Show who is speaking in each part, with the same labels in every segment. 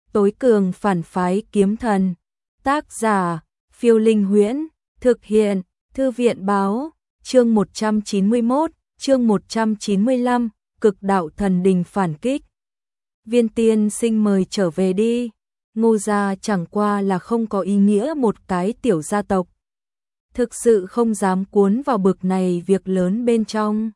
Speaker 1: tối cường phản phái kiếm thần. Tác giả, Phiêu Linh Huyễn, thực hiện, Thư viện báo, chương 191, chương 195, cực đạo thần đình phản kích. Viên tiên sinh mời trở về đi, Ngô gia chẳng qua là không có ý nghĩa một cái tiểu gia tộc. Thực sự không dám cuốn vào bực này việc lớn bên trong.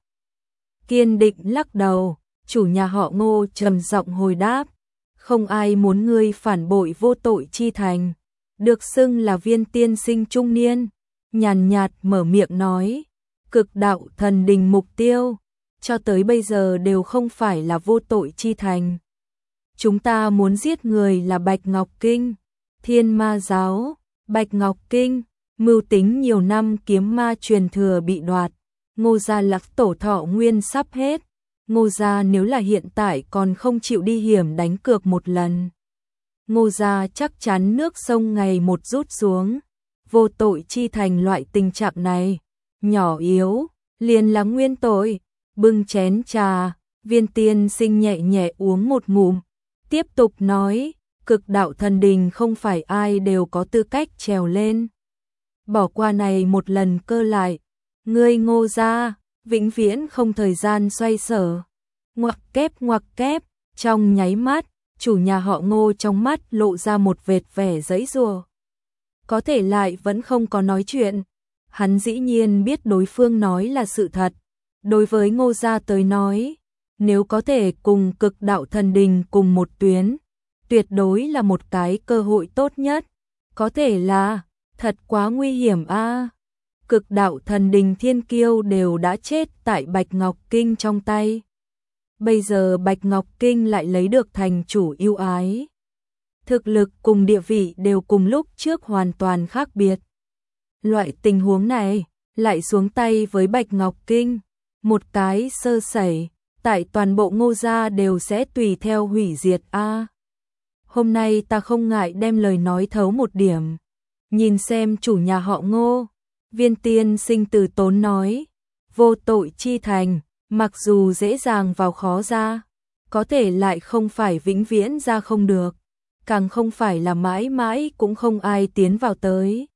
Speaker 1: Kiên định lắc đầu, chủ nhà họ Ngô trầm giọng hồi đáp, không ai muốn ngươi phản bội vô tội chi thành. Được xưng là viên tiên sinh trung niên, nhàn nhạt mở miệng nói, cực đạo thần đình mục tiêu, cho tới bây giờ đều không phải là vô tội chi thành. Chúng ta muốn giết người là Bạch Ngọc Kinh, Thiên Ma Giáo, Bạch Ngọc Kinh, mưu tính nhiều năm kiếm ma truyền thừa bị đoạt, Ngô gia lạc tổ thọ nguyên sắp hết, Ngô gia nếu là hiện tại còn không chịu đi hiểm đánh cược một lần. Ngô gia chắc chắn nước sông ngày một rút xuống, vô tội chi thành loại tình trạng này, nhỏ yếu, liền là nguyên tội. Bưng chén trà, viên tiên sinh nhẹ nhẹ uống một ngụm, tiếp tục nói, cực đạo thần đình không phải ai đều có tư cách trèo lên. Bỏ qua này một lần cơ lại, ngươi Ngô gia, vĩnh viễn không thời gian xoay sở. Ngoặc kép, trong nháy mắt, chủ nhà họ Ngô trong mắt lộ ra một vệt vẻ giãy giụa. Có thể lại vẫn không có nói chuyện. Hắn dĩ nhiên biết đối phương nói là sự thật. Đối với Ngô gia tới nói, nếu có thể cùng cực đạo thần đình cùng một tuyến, tuyệt đối là một cái cơ hội tốt nhất. Có thể là, thật quá nguy hiểm a. Cực đạo thần đình thiên kiêu đều đã chết tại Bạch Ngọc Kinh trong tay. Bây giờ Bạch Ngọc Kinh lại lấy được thành chủ yêu ái. Thực lực cùng địa vị đều cùng lúc trước hoàn toàn khác biệt. Loại tình huống này, lại xuống tay với Bạch Ngọc Kinh, một cái sơ sẩy, tại toàn bộ Ngô gia đều sẽ tùy theo hủy diệt a. Hôm nay ta không ngại đem lời nói thấu một điểm. Nhìn xem chủ nhà họ Ngô, viên tiên sinh từ tốn nói, vô tội chi thành, mặc dù dễ dàng vào khó ra, có thể lại không phải vĩnh viễn ra không được, càng không phải là mãi mãi cũng không ai tiến vào tới.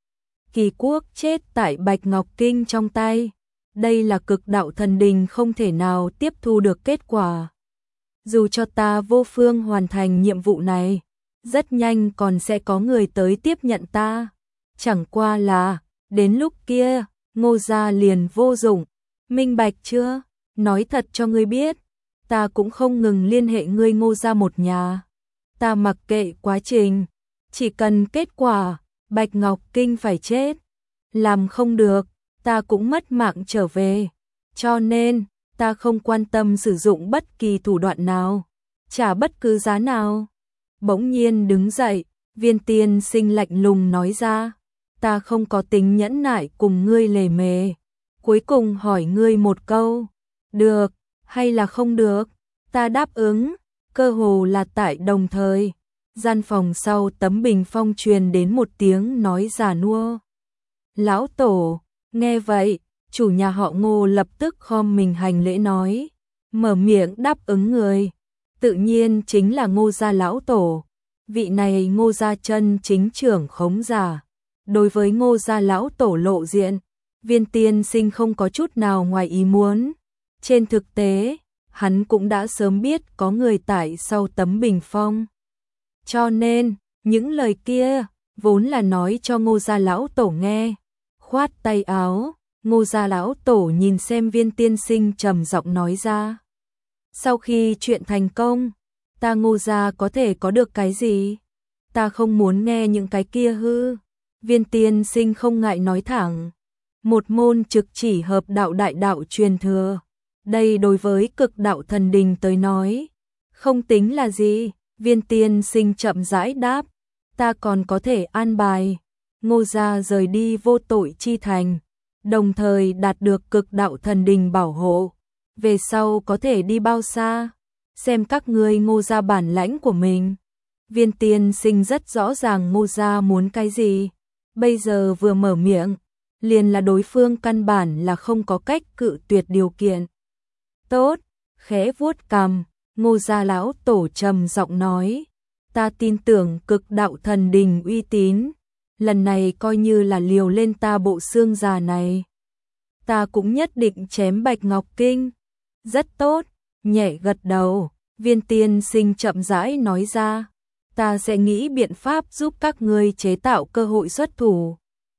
Speaker 1: Kỳ quốc chết tại Bạch Ngọc Kinh trong tay, đây là cực đạo thần đình không thể nào tiếp thu được kết quả. Dù cho ta vô phương hoàn thành nhiệm vụ này, rất nhanh còn sẽ có người tới tiếp nhận ta. Chẳng qua là, đến lúc kia, Ngô gia liền vô dụng, minh bạch chưa? Nói thật cho ngươi biết, ta cũng không ngừng liên hệ ngươi Ngô gia một nhà. Ta mặc kệ quá trình, chỉ cần kết quả, Bạch Ngọc Kinh phải chết. Làm không được, ta cũng mất mạng trở về. Cho nên, ta không quan tâm sử dụng bất kỳ thủ đoạn nào, trả bất cứ giá nào. Bỗng nhiên đứng dậy, viên tiên sinh lạnh lùng nói ra, ta không có tính nhẫn nại cùng ngươi lề mề. Cuối cùng hỏi ngươi một câu, được hay là không được? Ta đáp ứng, cơ hồ là tại đồng thời. Gian phòng sau tấm bình phong truyền đến một tiếng nói già nua. Lão tổ, nghe vậy, chủ nhà họ Ngô lập tức khom mình hành lễ nói, mở miệng đáp ứng người, tự nhiên chính là Ngô gia lão tổ. Vị này Ngô gia chân chính trưởng khống giả. Đối với Ngô gia lão tổ lộ diện, viên tiên sinh không có chút nào ngoài ý muốn. Trên thực tế, hắn cũng đã sớm biết có người tại sau tấm bình phong. Cho nên, những lời kia, vốn là nói cho Ngô gia lão tổ nghe. Khoát tay áo, Ngô gia lão tổ nhìn xem viên tiên sinh trầm giọng nói ra. Sau khi chuyện thành công, ta Ngô gia có thể có được cái gì? Ta không muốn nghe những cái kia hư. Viên tiên sinh không ngại nói thẳng. Một môn trực chỉ hợp đạo đại đạo truyền thừa. Đây đối với cực đạo thần đình tới nói, không tính là gì. Viên tiên sinh chậm rãi đáp, ta còn có thể an bài. Ngô gia rời đi vô tội chi thành, đồng thời đạt được cực đạo thần đình bảo hộ. Về sau có thể đi bao xa, xem các ngươi Ngô gia bản lãnh của mình. Viên tiên sinh rất rõ ràng Ngô gia muốn cái gì. Bây giờ vừa mở miệng, liền là đối phương căn bản là không có cách cự tuyệt điều kiện. Tốt, khẽ vuốt cằm, Ngô gia lão tổ trầm giọng nói, Ta tin tưởng Cực Đạo Thần Đình uy tín, lần này coi như là liều lên ta bộ xương già này. Ta cũng nhất định chém Bạch Ngọc Kinh. Rất tốt, nhẹ gật đầu, Viên tiên sinh chậm rãi nói ra. Ta sẽ nghĩ biện pháp giúp các ngươi chế tạo cơ hội xuất thủ.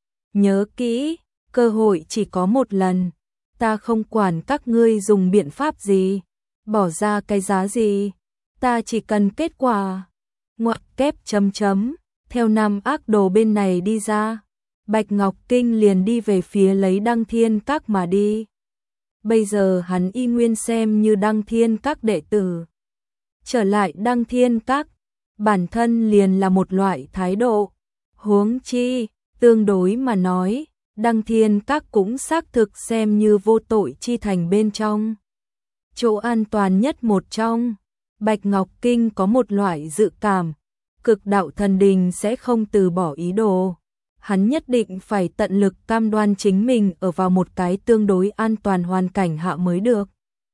Speaker 1: Nhớ kỹ, cơ hội chỉ có một lần. Ta không quản các ngươi dùng biện pháp gì, bỏ ra cái giá gì. Ta chỉ cần kết quả. Ngoặc kép chấm chấm, theo năm ác đồ bên này đi ra. Bạch Ngọc Kinh liền đi về phía lấy Đăng Thiên Các mà đi. Bây giờ hắn y nguyên xem như Đăng Thiên Các đệ tử. Trở lại Đăng Thiên Các, bản thân liền là một loại thái độ. Huống chi, tương đối mà nói, Đăng Thiên Các cũng xác thực xem như vô tội chi thành bên trong. Chỗ an toàn nhất một trong. Bạch Ngọc Kinh có một loại dự cảm, Cực Đạo Thần Đình sẽ không từ bỏ ý đồ. Hắn nhất định phải tận lực cam đoan chính mình ở vào một cái tương đối an toàn hoàn cảnh hạ mới được.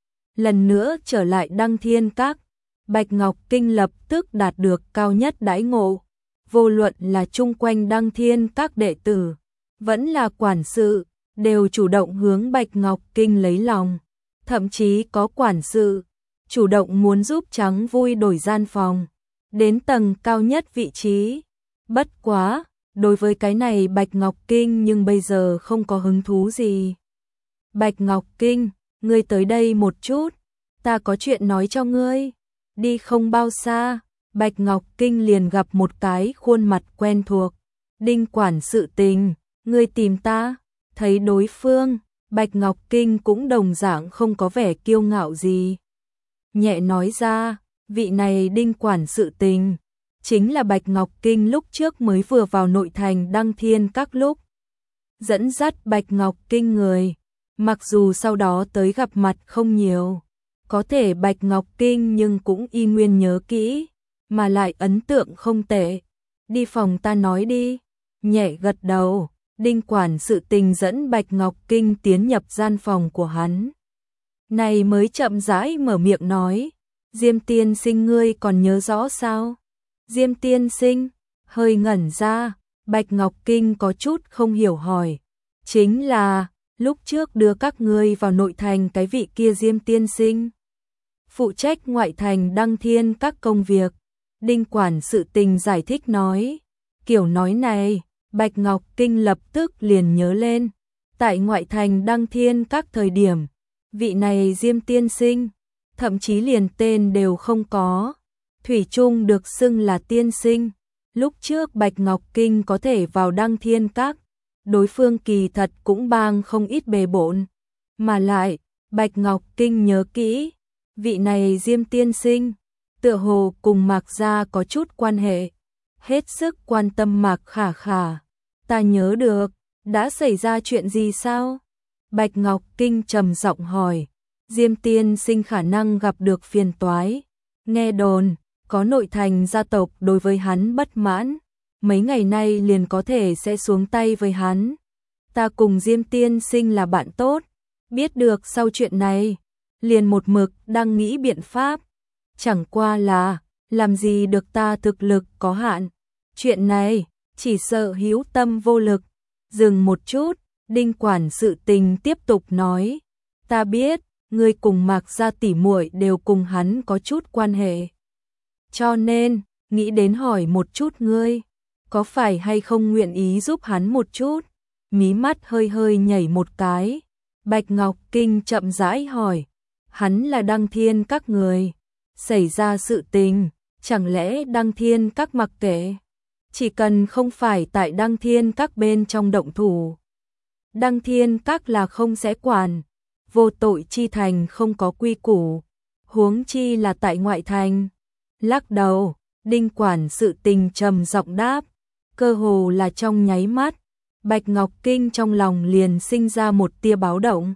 Speaker 1: Lần nữa trở lại Đăng Thiên Các, Bạch Ngọc Kinh lập tức đạt được cao nhất đãi ngộ. Vô luận là chung quanh Đăng Thiên Các đệ tử, vẫn là quản sự, đều chủ động hướng Bạch Ngọc Kinh lấy lòng. Thậm chí có quản sự chủ động muốn giúp Trắng Vui đổi gian phòng, đến tầng cao nhất vị trí. Bất quá, đối với cái này Bạch Ngọc Kinh nhưng bây giờ không có hứng thú gì. Bạch Ngọc Kinh, ngươi tới đây một chút, ta có chuyện nói cho ngươi. Đi không bao xa, Bạch Ngọc Kinh liền gặp một cái khuôn mặt quen thuộc. Đinh quản sự Tình, ngươi tìm ta. Thấy đối phương, Bạch Ngọc Kinh cũng đồng dạng không có vẻ kiêu ngạo gì. Nhẹ nói ra, vị này Đinh quản sự Tình, chính là Bạch Ngọc Kinh lúc trước mới vừa vào nội thành Đăng Thiên Các lúc. Dẫn dắt Bạch Ngọc Kinh người, mặc dù sau đó tới gặp mặt không nhiều, có thể Bạch Ngọc Kinh nhưng cũng y nguyên nhớ kỹ, mà lại ấn tượng không tệ. Đi phòng ta nói đi. Nhẹ gật đầu, Đinh quản sự Tình dẫn Bạch Ngọc Kinh tiến nhập gian phòng của hắn. Này mới chậm rãi mở miệng nói, Diêm tiên sinh ngươi còn nhớ rõ sao? Diêm tiên sinh, hơi ngẩn ra, Bạch Ngọc Kinh có chút không hiểu hỏi. Chính là, lúc trước đưa các ngươi vào nội thành cái vị kia Diêm tiên sinh. Phụ trách ngoại thành Đăng Thiên Các công việc. Đinh quản sự Tình giải thích nói. Kiểu nói này, Bạch Ngọc Kinh lập tức liền nhớ lên. Tại ngoại thành Đăng Thiên Các thời điểm, vị này Diêm tiên sinh, thậm chí liền tên đều không có. Thủy chung được xưng là tiên sinh. Lúc trước Bạch Ngọc Kinh có thể vào Đăng Thiên Các, đối phương kỳ thật cũng bang không ít bề bộn. Mà lại, Bạch Ngọc Kinh nhớ kỹ, vị này Diêm tiên sinh, tựa hồ cùng Mạc gia có chút quan hệ. Hết sức quan tâm Mạc Khả Khả. Ta nhớ được, đã xảy ra chuyện gì sao? Bạch Ngọc Kinh trầm giọng hỏi. Diêm tiên sinh khả năng gặp được phiền toái. Nghe đồn, có nội thành gia tộc đối với hắn bất mãn, mấy ngày nay liền có thể sẽ xuống tay với hắn. Ta cùng Diêm tiên sinh là bạn tốt, biết được sau chuyện này, liền một mực đang nghĩ biện pháp. Chẳng qua là, làm gì được ta thực lực có hạn. Chuyện này, chỉ sợ hữu tâm vô lực. Dừng một chút, Đinh quản sự Tình tiếp tục nói. Ta biết, ngươi cùng Mạc gia tỉ muội đều cùng hắn có chút quan hệ. Cho nên, nghĩ đến hỏi một chút ngươi, có phải hay không nguyện ý giúp hắn một chút? Mí mắt hơi hơi nhảy một cái. Bạch Ngọc Kinh chậm rãi hỏi. Hắn là Đăng Thiên Các người. Xảy ra sự tình, chẳng lẽ Đăng Thiên Các mặc kệ? Chỉ cần không phải tại Đăng Thiên Các bên trong động thủ, Đăng Thiên Các là không sẽ quản. Vô tội chi thành không có quy củ, huống chi là tại ngoại thành. Lắc đầu, Đinh quản sự Tình trầm giọng đáp. Cơ hồ là trong nháy mắt, Bạch Ngọc Kinh trong lòng liền sinh ra một tia báo động.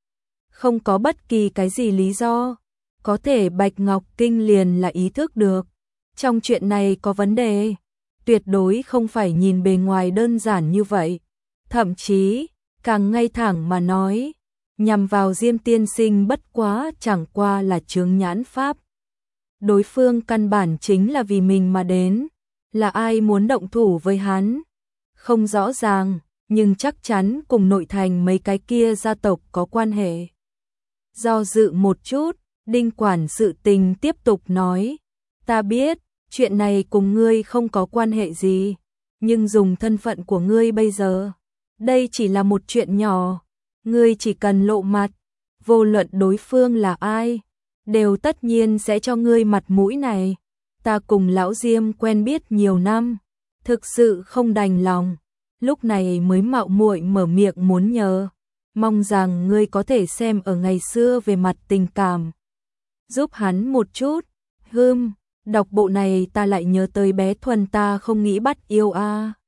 Speaker 1: Không có bất kỳ cái gì lý do, có thể Bạch Ngọc Kinh liền là ý thức được. Trong chuyện này có vấn đề, tuyệt đối không phải nhìn bề ngoài đơn giản như vậy. Thậm chí, càng ngay thẳng mà nói, nhằm vào Diêm tiên sinh bất quá chẳng qua là chướng nhãn pháp. đối phương căn bản chính là vì mình mà đến, là ai muốn động thủ với hắn? Không rõ ràng, nhưng chắc chắn cùng nội thành mấy cái kia gia tộc có quan hệ. Do dự một chút, Đinh quản sự tình tiếp tục nói, ta biết, chuyện này cùng ngươi không có quan hệ gì, nhưng dùng thân phận của ngươi bây giờ, đây chỉ là một chuyện nhỏ, ngươi chỉ cần lộ mặt, vô luận đối phương là ai, đều tất nhiên sẽ cho ngươi mặt mũi này. Ta cùng lão Diêm quen biết nhiều năm, thực sự không đành lòng, lúc này mới mạo muội mở miệng muốn nhờ, mong rằng ngươi có thể xem ở ngày xưa về mặt tình cảm, giúp hắn một chút. Đọc bộ này ta lại nhớ tới bé Thuần, ta không nghĩ bắt yêu a.